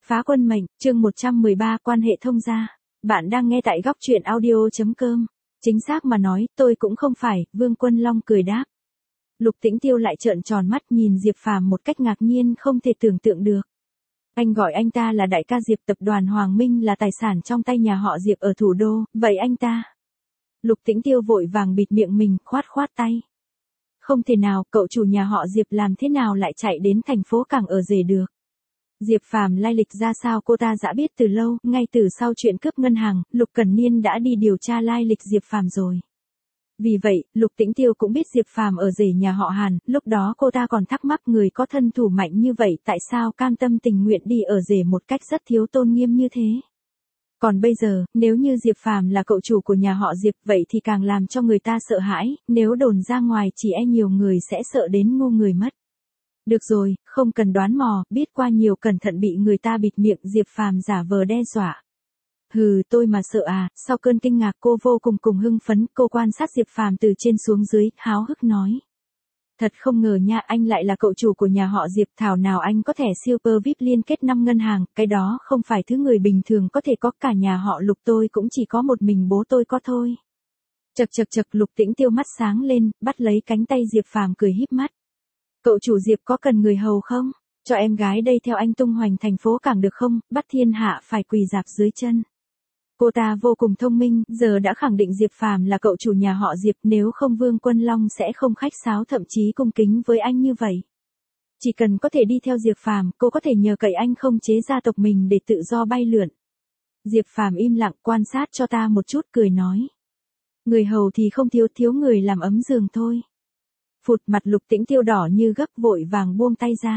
Phá quân mệnh, chương 113 quan hệ thông gia. Bạn đang nghe tại góc truyện audio.com. Chính xác mà nói, tôi cũng không phải, Vương Quân Long cười đáp. Lục Tĩnh Tiêu lại trợn tròn mắt nhìn Diệp Phàm một cách ngạc nhiên không thể tưởng tượng được. Anh gọi anh ta là đại ca Diệp, tập đoàn Hoàng Minh là tài sản trong tay nhà họ Diệp ở thủ đô, vậy anh ta. Lục Tĩnh Tiêu vội vàng bịt miệng mình, khoát tay. Không thể nào, cậu chủ nhà họ Diệp làm thế nào lại chạy đến thành phố Cảng ở rể được. Diệp Phàm lai lịch ra sao cô ta đã biết từ lâu, ngay từ sau chuyện cướp ngân hàng, Lục Cẩn Niên đã đi điều tra lai lịch Diệp Phàm rồi. Vì vậy, Lục Tĩnh Tiêu cũng biết Diệp Phàm ở rể nhà họ Hàn, lúc đó cô ta còn thắc mắc người có thân thủ mạnh như vậy tại sao cam tâm tình nguyện đi ở rể một cách rất thiếu tôn nghiêm như thế. Còn bây giờ, nếu như Diệp Phàm là cậu chủ của nhà họ Diệp vậy thì càng làm cho người ta sợ hãi, nếu đồn ra ngoài chỉ e nhiều người sẽ sợ đến ngu người mất. Được rồi, không cần đoán mò, biết qua nhiều cẩn thận bị người ta bịt miệng, Diệp Phàm giả vờ đe dọa. Hừ, tôi mà sợ à, sau cơn kinh ngạc cô vô cùng hưng phấn, cô quan sát Diệp Phàm từ trên xuống dưới, háo hức nói. Thật không ngờ nha, anh lại là cậu chủ của nhà họ Diệp, thảo nào anh có thẻ Super VIP liên kết 5 ngân hàng, cái đó không phải thứ người bình thường có thể có, cả nhà họ Lục tôi cũng chỉ có một mình bố tôi có thôi. Chật, Lục Tĩnh Tiêu mắt sáng lên, bắt lấy cánh tay Diệp Phàm cười híp mắt. Cậu chủ Diệp có cần người hầu không? Cho em gái đây theo anh tung hoành thành phố Cảng được không? Bắt thiên hạ phải quỳ rạp dưới chân. Cô ta vô cùng thông minh, giờ đã khẳng định Diệp Phàm là cậu chủ nhà họ Diệp, nếu không Vương Quân Long sẽ không khách sáo thậm chí cung kính với anh như vậy. Chỉ cần có thể đi theo Diệp Phàm, cô có thể nhờ cậy anh không chế gia tộc mình để tự do bay lượn. Diệp Phàm im lặng quan sát cho ta một chút cười nói. Người hầu thì không thiếu người làm ấm giường thôi. Phụt, mặt Lục Tĩnh Tiêu đỏ như gấp, vội vàng buông tay ra.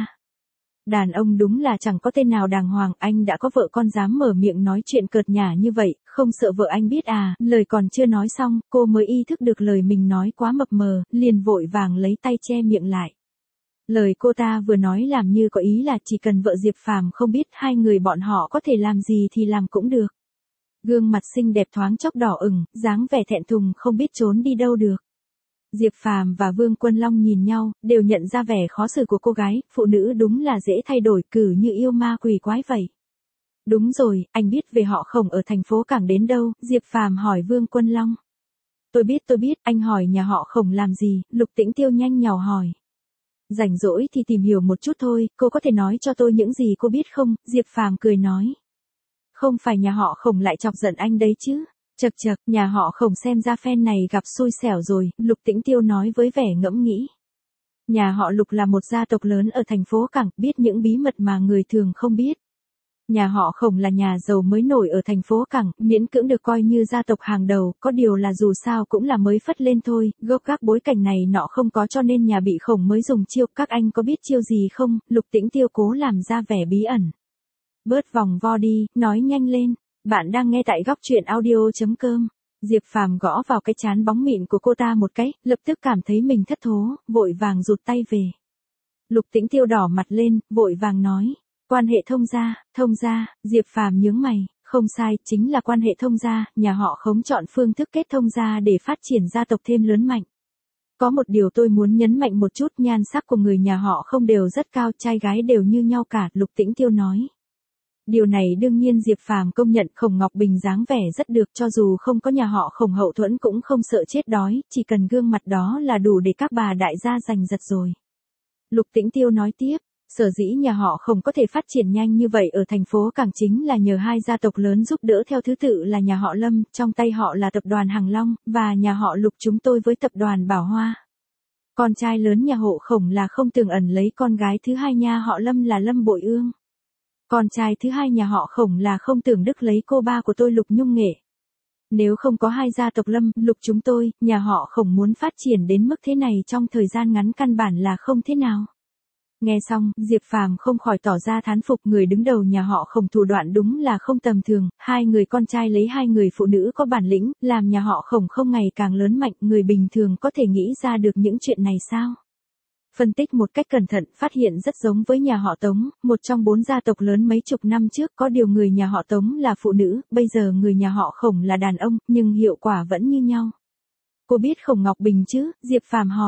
Đàn ông đúng là chẳng có tên nào đàng hoàng, anh đã có vợ con dám mở miệng nói chuyện cợt nhả như vậy, không sợ vợ anh biết à, lời còn chưa nói xong, cô mới ý thức được lời mình nói quá mập mờ, liền vội vàng lấy tay che miệng lại. Lời cô ta vừa nói làm như có ý là chỉ cần vợ Diệp Phàm không biết, hai người bọn họ có thể làm gì thì làm cũng được. Gương mặt xinh đẹp thoáng chốc đỏ ửng, dáng vẻ thẹn thùng không biết trốn đi đâu được. Diệp Phàm và Vương Quân Long nhìn nhau, đều nhận ra vẻ khó xử của cô gái, phụ nữ đúng là dễ thay đổi, cử như yêu ma quỷ quái vậy. Đúng rồi, anh biết về họ Khổng ở thành phố Cảng đến đâu? Diệp Phàm hỏi Vương Quân Long. Tôi biết, anh hỏi nhà họ Khổng làm gì? Lục Tĩnh Tiêu nhanh nhào hỏi. Rảnh rỗi thì tìm hiểu một chút thôi, cô có thể nói cho tôi những gì cô biết không? Diệp Phàm cười nói. Không phải nhà họ Khổng lại chọc giận anh đấy chứ? Chật, nhà họ Khổng xem ra phen này gặp xui xẻo rồi, Lục Tĩnh Tiêu nói với vẻ ngẫm nghĩ. Nhà họ Lục là một gia tộc lớn ở thành phố Cảng, biết những bí mật mà người thường không biết. Nhà họ Khổng là nhà giàu mới nổi ở thành phố Cảng, miễn cưỡng được coi như gia tộc hàng đầu, có điều là dù sao cũng là mới phất lên thôi, gốc gác bối cảnh này nọ không có cho nên nhà bị Khổng mới dùng chiêu, các anh có biết chiêu gì không? Lục Tĩnh Tiêu cố làm ra vẻ bí ẩn. Bớt vòng vo đi, nói nhanh lên. Bạn đang nghe tại góc truyện audio.com. Diệp Phàm gõ vào cái trán bóng mịn của cô ta một cái, lập tức cảm thấy mình thất thố, vội vàng rụt tay về. Lục Tĩnh Tiêu đỏ mặt lên, vội vàng nói. Quan hệ thông gia, Diệp Phàm nhướng mày, không sai, chính là quan hệ thông gia, nhà họ Khổng chọn phương thức kết thông gia để phát triển gia tộc thêm lớn mạnh. Có một điều tôi muốn nhấn mạnh một chút, nhan sắc của người nhà họ Khổng đều rất cao, trai gái đều như nhau cả, Lục Tĩnh Tiêu nói. Điều này đương nhiên Diệp Phàm công nhận, Khổng Ngọc Bình dáng vẻ rất được, cho dù không có nhà họ Khổng hậu thuẫn cũng không sợ chết đói, chỉ cần gương mặt đó là đủ để các bà đại gia giành giật rồi. Lục Tĩnh Tiêu nói tiếp, sở dĩ nhà họ Khổng có thể phát triển nhanh như vậy ở thành phố Cảng chính là nhờ hai gia tộc lớn giúp đỡ, theo thứ tự là nhà họ Lâm, trong tay họ là tập đoàn Hằng Long, và nhà họ Lục chúng tôi với tập đoàn Bảo Hoa. Con trai lớn nhà họ Khổng là Không Tường Ẩn lấy con gái thứ hai nhà họ Lâm là Lâm Bội Ương. Con trai thứ hai nhà họ Khổng là Không Tưởng Đức lấy cô ba của tôi Lục Nhung Nghệ. Nếu không có hai gia tộc Lâm, Lục chúng tôi, nhà họ Khổng muốn phát triển đến mức thế này trong thời gian ngắn căn bản là không thế nào. Nghe xong, Diệp Phàm không khỏi tỏ ra thán phục, người đứng đầu nhà họ Khổng thủ đoạn đúng là không tầm thường, hai người con trai lấy hai người phụ nữ có bản lĩnh, làm nhà họ Khổng không ngày càng lớn mạnh, người bình thường có thể nghĩ ra được những chuyện này sao? Phân tích một cách cẩn thận, phát hiện rất giống với nhà họ Tống, một trong 4 gia tộc lớn mấy chục năm trước, có điều người nhà họ Tống là phụ nữ, bây giờ người nhà họ Khổng là đàn ông, nhưng hiệu quả vẫn như nhau. Cô biết Khổng Ngọc Bình chứ? Diệp Phàm hỏi.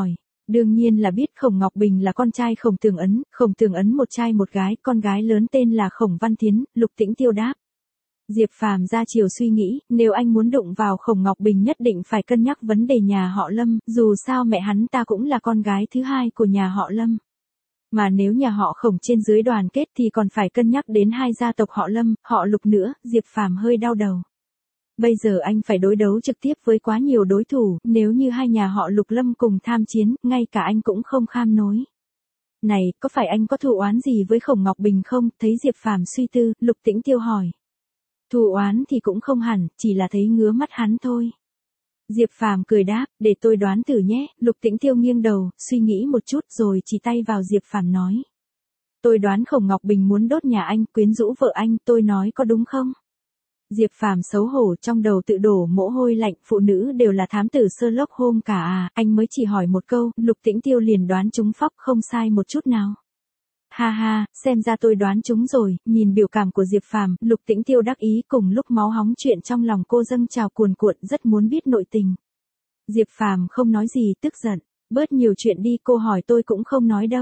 Đương nhiên là biết Khổng Ngọc Bình là con trai Khổng Tường Ấn một trai một gái, con gái lớn tên là Khổng Văn Thiến, Lục Tĩnh Tiêu đáp. Diệp Phàm ra chiều suy nghĩ, nếu anh muốn đụng vào Khổng Ngọc Bình nhất định phải cân nhắc vấn đề nhà họ Lâm, dù sao mẹ hắn ta cũng là con gái thứ hai của nhà họ Lâm. Mà nếu nhà họ Khổng trên dưới đoàn kết thì còn phải cân nhắc đến hai gia tộc họ Lâm, họ Lục nữa, Diệp Phàm hơi đau đầu. Bây giờ anh phải đối đấu trực tiếp với quá nhiều đối thủ, nếu như hai nhà họ Lục Lâm cùng tham chiến, ngay cả anh cũng không kham nổi. Này, có phải anh có thù oán gì với Khổng Ngọc Bình không? Thấy Diệp Phàm suy tư, Lục Tĩnh Tiêu hỏi. Thù oán thì cũng không hẳn, chỉ là thấy ngứa mắt hắn thôi. Diệp Phàm cười đáp, để tôi đoán thử nhé. Lục Tĩnh Tiêu nghiêng đầu, suy nghĩ một chút rồi chỉ tay vào Diệp Phàm nói. Tôi đoán Khổng Ngọc Bình muốn đốt nhà anh, quyến rũ vợ anh, tôi nói có đúng không? Diệp Phàm xấu hổ trong đầu tự đổ mồ hôi lạnh, phụ nữ đều là thám tử Sherlock Holmes cả à, anh mới chỉ hỏi một câu, Lục Tĩnh Tiêu liền đoán trúng phóc không sai một chút nào. Ha ha, xem ra tôi đoán trúng rồi, nhìn biểu cảm của Diệp Phàm, Lục Tĩnh Tiêu đắc ý cùng lúc máu hóng chuyện trong lòng cô dâng trào cuồn cuộn rất muốn biết nội tình. Diệp Phàm không nói gì tức giận, bớt nhiều chuyện đi cô hỏi tôi cũng không nói đâu.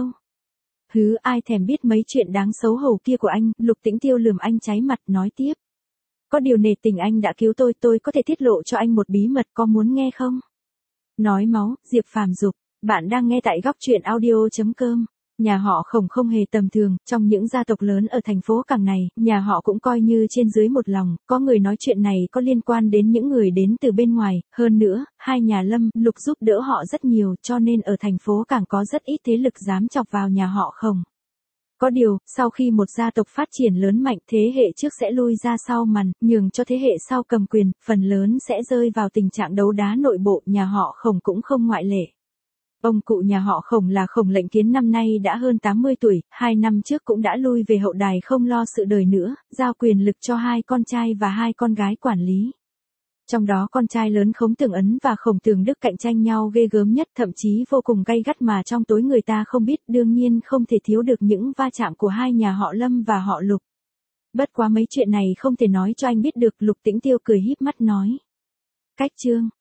Hứ ai thèm biết mấy chuyện đáng xấu hổ kia của anh, Lục Tĩnh Tiêu lườm anh cháy mặt nói tiếp. Có điều nể tình anh đã cứu tôi có thể tiết lộ cho anh một bí mật có muốn nghe không? Nói máu, Diệp Phàm dục, bạn đang nghe tại góc truyện audio.com. Nhà họ Khổng không hề tầm thường, trong những gia tộc lớn ở thành phố Cảng này, nhà họ cũng coi như trên dưới một lòng, có người nói chuyện này có liên quan đến những người đến từ bên ngoài, hơn nữa, hai nhà Lâm, Lục giúp đỡ họ rất nhiều cho nên ở thành phố Cảng có rất ít thế lực dám chọc vào nhà họ Khổng. Có điều, sau khi một gia tộc phát triển lớn mạnh thế hệ trước sẽ lui ra sau màn, nhường cho thế hệ sau cầm quyền, phần lớn sẽ rơi vào tình trạng đấu đá nội bộ, nhà họ Khổng cũng không ngoại lệ. Ông cụ nhà họ Khổng là Khổng Lệnh Kiến năm nay đã hơn 80 tuổi, 2 năm trước cũng đã lui về hậu đài không lo sự đời nữa, giao quyền lực cho hai con trai và hai con gái quản lý. Trong đó con trai lớn Khổng Tường Ấn và Khổng Tường Đức cạnh tranh nhau ghê gớm nhất, thậm chí vô cùng gay gắt mà trong tối người ta không biết, đương nhiên không thể thiếu được những va chạm của hai nhà họ Lâm và họ Lục. Bất quá mấy chuyện này không thể nói cho anh biết được, Lục Tĩnh Tiêu cười híp mắt nói. Cách chương